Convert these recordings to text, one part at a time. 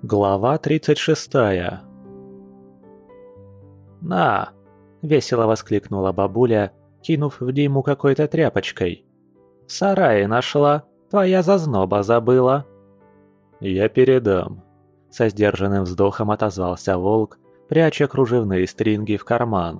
Глава 36. «На!» – весело воскликнула бабуля, кинув в Диму какой-то тряпочкой. «В сарае нашла, твоя зазноба забыла». «Я передам», – со сдержанным вздохом отозвался волк, пряча кружевные стринги в карман.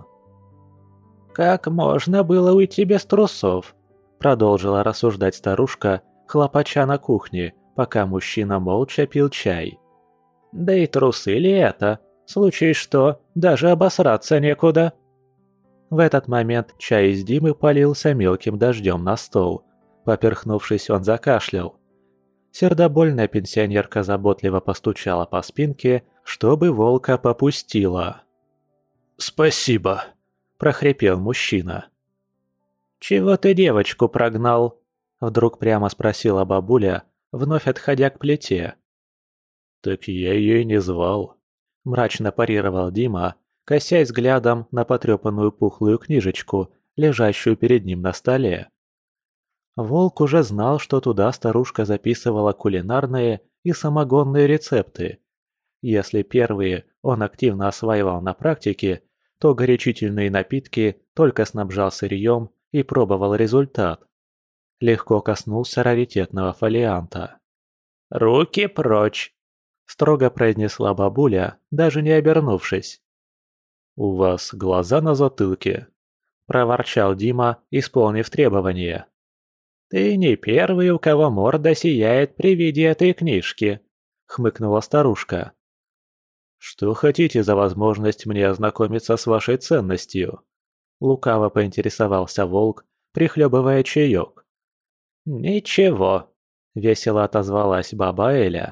«Как можно было уйти без трусов?» – продолжила рассуждать старушка, хлопача на кухне, пока мужчина молча пил чай. «Да и трусы ли это? В случае что, даже обосраться некуда». В этот момент чай из Димы полился мелким дождем на стол. Поперхнувшись, он закашлял. Сердобольная пенсионерка заботливо постучала по спинке, чтобы волка попустила. «Спасибо», – прохрипел мужчина. «Чего ты девочку прогнал?» – вдруг прямо спросила бабуля, вновь отходя к плите. «Так я ее и не звал», – мрачно парировал Дима, косясь взглядом на потрепанную пухлую книжечку, лежащую перед ним на столе. Волк уже знал, что туда старушка записывала кулинарные и самогонные рецепты. Если первые он активно осваивал на практике, то горячительные напитки только снабжал сырьем и пробовал результат. Легко коснулся раритетного фолианта. «Руки прочь!» – строго произнесла бабуля, даже не обернувшись. «У вас глаза на затылке», – проворчал Дима, исполнив требования. «Ты не первый, у кого морда сияет при виде этой книжки», – хмыкнула старушка. «Что хотите за возможность мне ознакомиться с вашей ценностью?» – лукаво поинтересовался волк, прихлебывая чаек. «Ничего», – весело отозвалась баба Эля.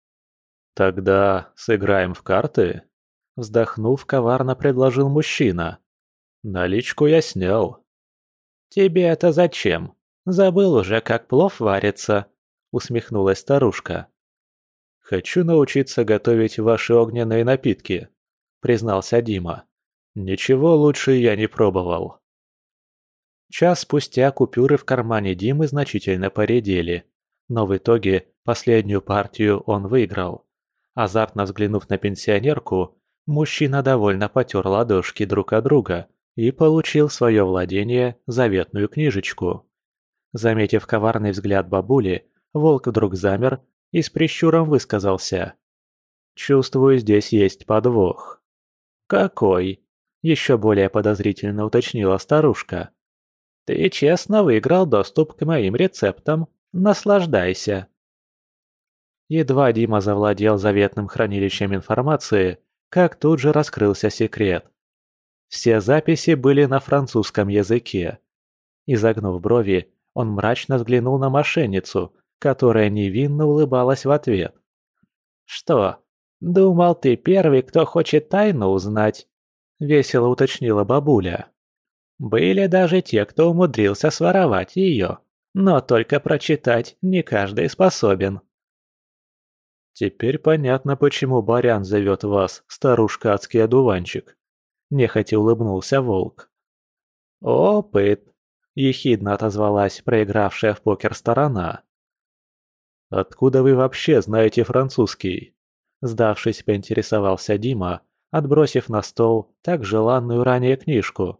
«Тогда сыграем в карты?» – вздохнув, коварно предложил мужчина. «Наличку я снял». «Тебе это зачем? Забыл уже, как плов варится», – усмехнулась старушка. «Хочу научиться готовить ваши огненные напитки», – признался Дима. «Ничего лучше я не пробовал». Час спустя купюры в кармане Димы значительно поредели, но в итоге последнюю партию он выиграл. Азартно взглянув на пенсионерку, мужчина довольно потер ладошки друг от друга и получил в свое владение заветную книжечку. Заметив коварный взгляд бабули, волк вдруг замер и с прищуром высказался. «Чувствую, здесь есть подвох». «Какой?» – еще более подозрительно уточнила старушка. «Ты честно выиграл доступ к моим рецептам. Наслаждайся». Едва Дима завладел заветным хранилищем информации, как тут же раскрылся секрет. Все записи были на французском языке. Изогнув брови, он мрачно взглянул на мошенницу, которая невинно улыбалась в ответ. «Что, думал, ты первый, кто хочет тайну узнать?» – весело уточнила бабуля. «Были даже те, кто умудрился своровать ее, но только прочитать не каждый способен». «Теперь понятно, почему барян зовет вас, старушка-адский одуванчик», – нехотя улыбнулся волк. «Опыт», – ехидно отозвалась проигравшая в покер сторона. «Откуда вы вообще знаете французский?» – сдавшись, поинтересовался Дима, отбросив на стол так желанную ранее книжку.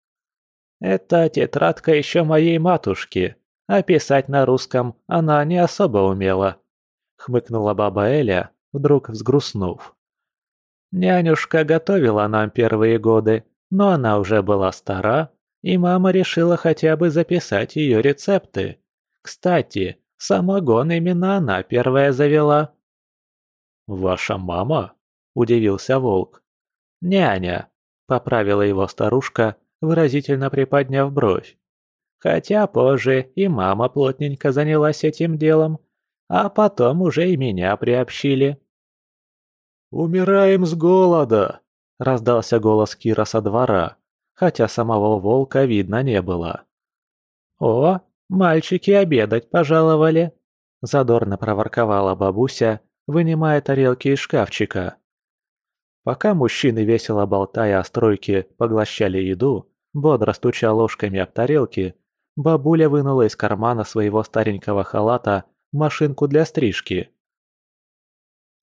«Это тетрадка еще моей матушки, а писать на русском она не особо умела», — хмыкнула баба Эля, вдруг взгрустнув. «Нянюшка готовила нам первые годы, но она уже была стара, и мама решила хотя бы записать ее рецепты. Кстати, самогон именно она первая завела». «Ваша мама?» – удивился волк. «Няня», — поправила его старушка, выразительно приподняв бровь. «Хотя позже и мама плотненько занялась этим делом, а потом уже и меня приобщили». «Умираем с голода!» – раздался голос Кира со двора, хотя самого волка видно не было. «О, мальчики обедать пожаловали!» – задорно проворковала бабуся, вынимая тарелки из шкафчика. Пока мужчины, весело болтая о стройке, поглощали еду, бодро стуча ложками об тарелки, бабуля вынула из кармана своего старенького халата машинку для стрижки.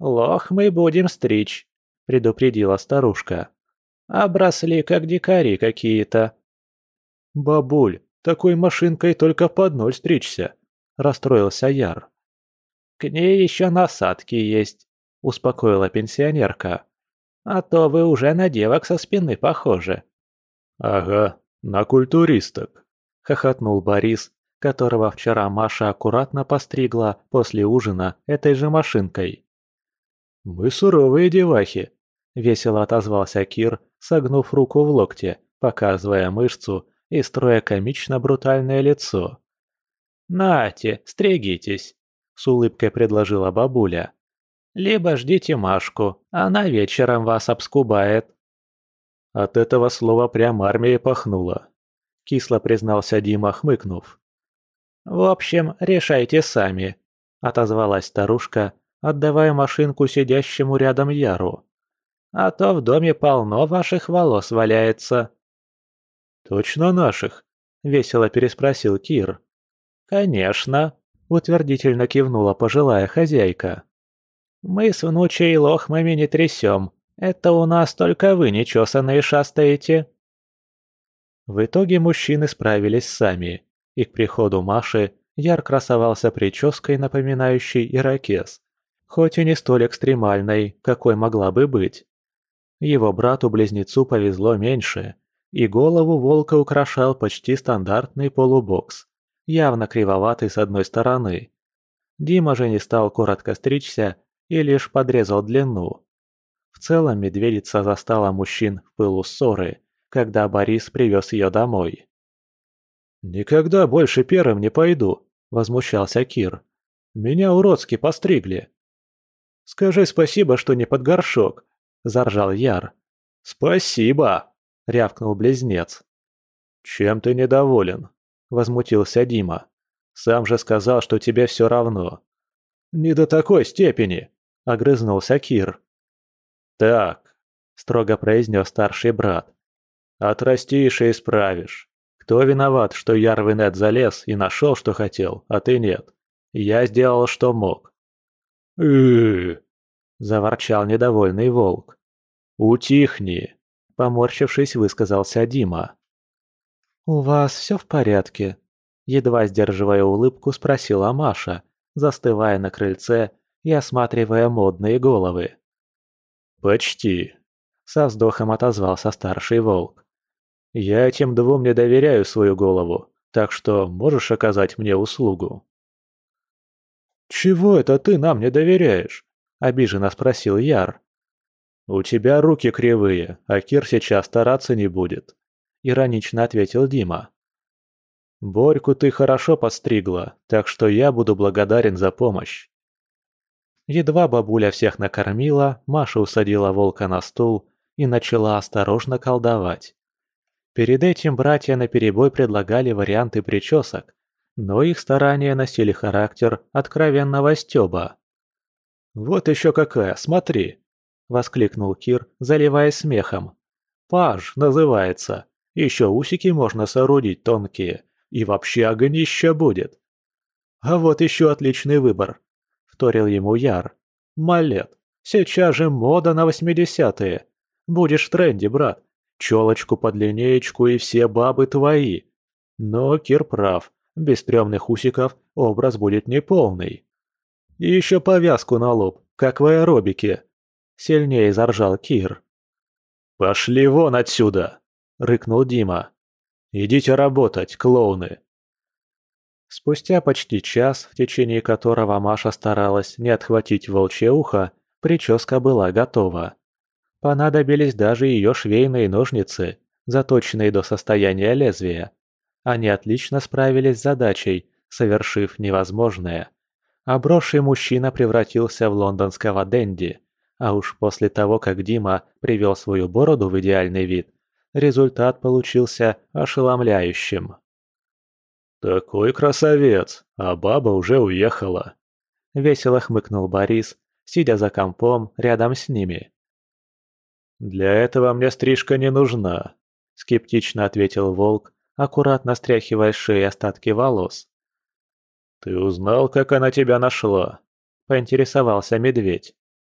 «Лох мы будем стричь», — предупредила старушка. «Обросли, как дикари какие-то». «Бабуль, такой машинкой только под ноль стричься», – расстроился Яр. «К ней еще насадки есть», — успокоила пенсионерка. «А то вы уже на девок со спины похожи». «Ага, на культуристок», – хохотнул Борис, которого вчера Маша аккуратно постригла после ужина этой же машинкой. «Мы суровые девахи», – весело отозвался Кир, согнув руку в локте, показывая мышцу и строя комично-брутальное лицо. «Нате, стригитесь», — с улыбкой предложила бабуля. «Либо ждите Машку, она вечером вас обскубает». От этого слова прям армией пахнуло. Кисло признался Дима, хмыкнув. «В общем, решайте сами», — отозвалась старушка, отдавая машинку сидящему рядом Яру. «А то в доме полно ваших волос валяется». «Точно наших?» – весело переспросил Кир. «Конечно», — утвердительно кивнула пожилая хозяйка. «Мы с внучей лохмами не трясем. Это у нас только вы нечесанные шастаете». В итоге мужчины справились сами, и к приходу Маши Яр красовался прической, напоминающей ирокез, хоть и не столь экстремальной, какой могла бы быть. Его брату-близнецу повезло меньше, и голову волка украшал почти стандартный полубокс, явно кривоватый с одной стороны. Дима же не стал коротко стричься и лишь подрезал длину. В целом медведица застала мужчин в пылу ссоры, когда Борис привез ее домой. «Никогда больше первым не пойду», – возмущался Кир. «Меня уродски постригли». «Скажи спасибо, что не под горшок», – заржал Яр. «Спасибо», – рявкнул близнец. «Чем ты недоволен?» – возмутился Дима. «Сам же сказал, что тебе все равно». «Не до такой степени», – огрызнулся Кир. «Так», – строго произнес старший брат. «Отрастишь и исправишь. Кто виноват, что Яр в инет залез и нашел, что хотел, а ты нет? Я сделал, что мог». Заворчал недовольный волк. «Утихни», – поморщившись, высказался Дима. «У вас все в порядке?» – едва сдерживая улыбку, спросила Маша, застывая на крыльце и осматривая модные головы. «Почти», – со вздохом отозвался старший волк. «Я этим двум не доверяю свою голову, так что можешь оказать мне услугу». «Чего это ты нам не доверяешь?» – обиженно спросил Яр. «У тебя руки кривые, а Кир сейчас стараться не будет», – иронично ответил Дима. «Борьку ты хорошо подстригла, так что я буду благодарен за помощь». Едва бабуля всех накормила, Маша усадила волка на стул и начала осторожно колдовать. Перед этим братья наперебой предлагали варианты причесок, но их старания носили характер откровенного стёба. «Вот еще какая, смотри!» – воскликнул Кир, заливаясь смехом. «Паж называется. Еще усики можно соорудить тонкие, и вообще огнище будет». «А вот еще отличный выбор», – вторил ему Яр. «Малет. Сейчас же мода на 80-е. Будешь в тренде, брат. Челочку под линеечку и все бабы твои». Но Кир прав. Без стрёмных усиков образ будет неполный. «И еще повязку на лоб, как в аэробике», – сильнее заржал Кир. «Пошли вон отсюда!» – рыкнул Дима. «Идите работать, клоуны!» Спустя почти час, в течение которого Маша старалась не отхватить волчье ухо, прическа была готова. Понадобились даже ее швейные ножницы, заточенные до состояния лезвия. Они отлично справились с задачей, совершив невозможное. Обросший мужчина превратился в лондонского денди, а уж после того, как Дима привел свою бороду в идеальный вид, результат получился ошеломляющим. «Такой красавец, а баба уже уехала», — весело хмыкнул Борис, сидя за компом рядом с ними. «Для этого мне стрижка не нужна», — скептично ответил волк, аккуратно стряхивая с шеи остатки волос. «Ты узнал, как она тебя нашла?» – поинтересовался медведь.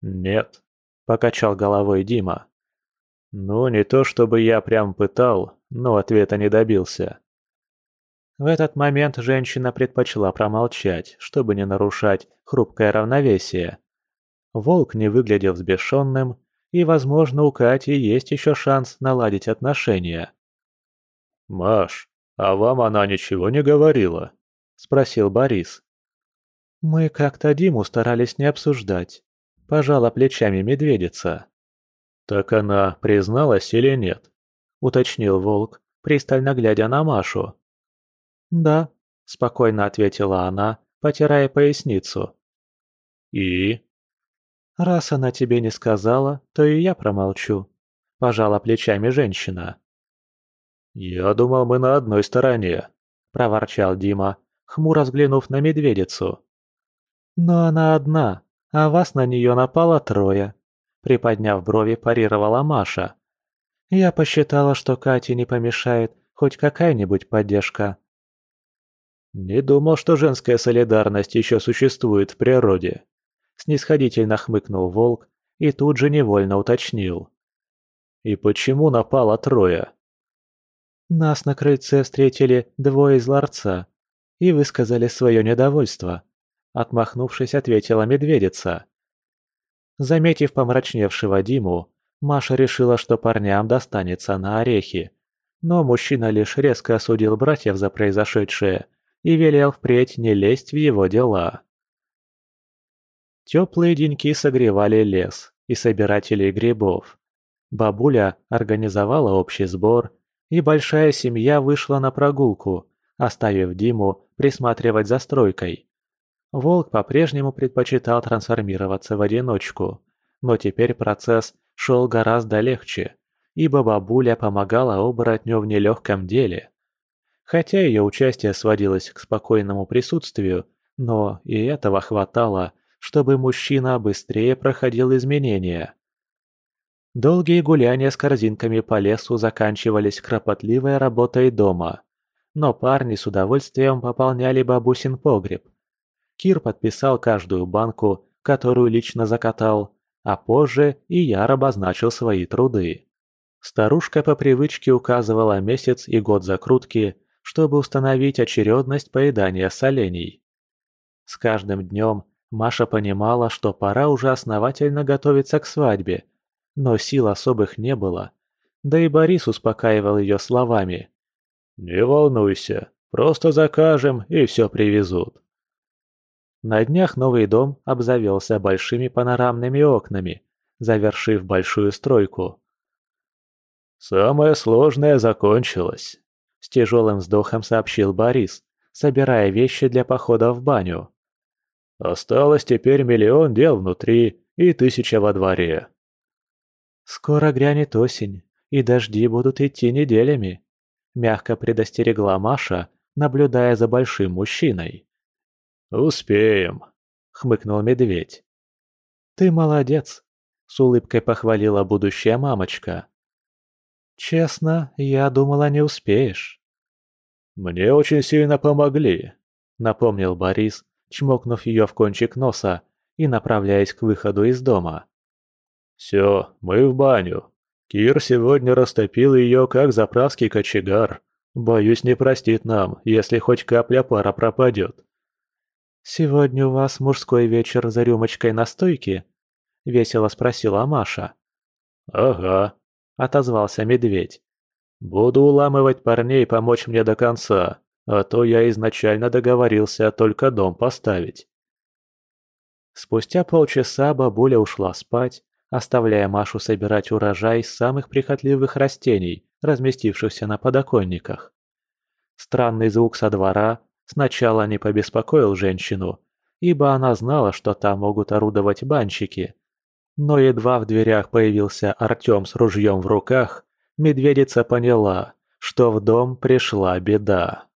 «Нет», – покачал головой Дима. «Ну, не то чтобы я прям пытал, но ответа не добился». В этот момент женщина предпочла промолчать, чтобы не нарушать хрупкое равновесие. Волк не выглядел взбешенным, и, возможно, у Кати есть еще шанс наладить отношения. «Маш, а вам она ничего не говорила?» – спросил Борис. «Мы как-то Диму старались не обсуждать», – пожала плечами медведица. «Так она призналась или нет?» – уточнил Волк, пристально глядя на Машу. «Да», – спокойно ответила она, потирая поясницу. «И?» «Раз она тебе не сказала, то и я промолчу», – пожала плечами женщина. «Я думал, мы на одной стороне», – проворчал Дима, хмуро взглянув на медведицу. «Но она одна, а вас на нее напало трое», – приподняв брови, парировала Маша. «Я посчитала, что Кате не помешает хоть какая-нибудь поддержка». «Не думал, что женская солидарность еще существует в природе», – снисходительно хмыкнул Волк и тут же невольно уточнил. «И почему напало трое?» «Нас на крыльце встретили двое из ларца и высказали свое недовольство», – отмахнувшись, ответила медведица. Заметив помрачневшего Диму, Маша решила, что парням достанется на орехи, но мужчина лишь резко осудил братьев за произошедшее и велел впредь не лезть в его дела. Теплые деньки согревали лес и собирателей грибов. Бабуля организовала общий сбор, и большая семья вышла на прогулку, оставив Диму присматривать за стройкой. Волк по-прежнему предпочитал трансформироваться в одиночку, но теперь процесс шел гораздо легче, ибо бабуля помогала оборотню в нелегком деле. Хотя ее участие сводилось к спокойному присутствию, но и этого хватало, чтобы мужчина быстрее проходил изменения. Долгие гуляния с корзинками по лесу заканчивались кропотливой работой дома, но парни с удовольствием пополняли бабусин погреб. Кир подписал каждую банку, которую лично закатал, а позже и Яр обозначил свои труды. Старушка по привычке указывала месяц и год закрутки, чтобы установить очередность поедания солений. С каждым днем Маша понимала, что пора уже основательно готовиться к свадьбе, но сил особых не было. Да и Борис успокаивал ее словами. «Не волнуйся, просто закажем и все привезут». На днях новый дом обзавелся большими панорамными окнами, завершив большую стройку. «Самое сложное закончилось», – с тяжелым вздохом сообщил Борис, собирая вещи для похода в баню. «Осталось теперь 1 000 000 дел внутри и 1000 во дворе». «Скоро грянет осень, и дожди будут идти неделями», – мягко предостерегла Маша, наблюдая за большим мужчиной. «Успеем», – хмыкнул медведь. «Ты молодец», – с улыбкой похвалила будущая мамочка. «Честно, я думала, не успеешь». «Мне очень сильно помогли», – напомнил Борис, чмокнув ее в кончик носа и направляясь к выходу из дома. «Все, мы в баню. Кир сегодня растопил ее, как заправский кочегар. Боюсь, не простит нам, если хоть капля пара пропадет». «Сегодня у вас мужской вечер за рюмочкой настойки?» – весело спросила Маша. «Ага», – отозвался медведь. «Буду уламывать парней помочь мне до конца, а то я изначально договорился только дом поставить». Спустя полчаса бабуля ушла спать, оставляя Машу собирать урожай из самых прихотливых растений, разместившихся на подоконниках. Странный звук со двора сначала не побеспокоил женщину, ибо она знала, что там могут орудовать банщики. Но едва в дверях появился Артём с ружьем в руках, медведица поняла, что в дом пришла беда.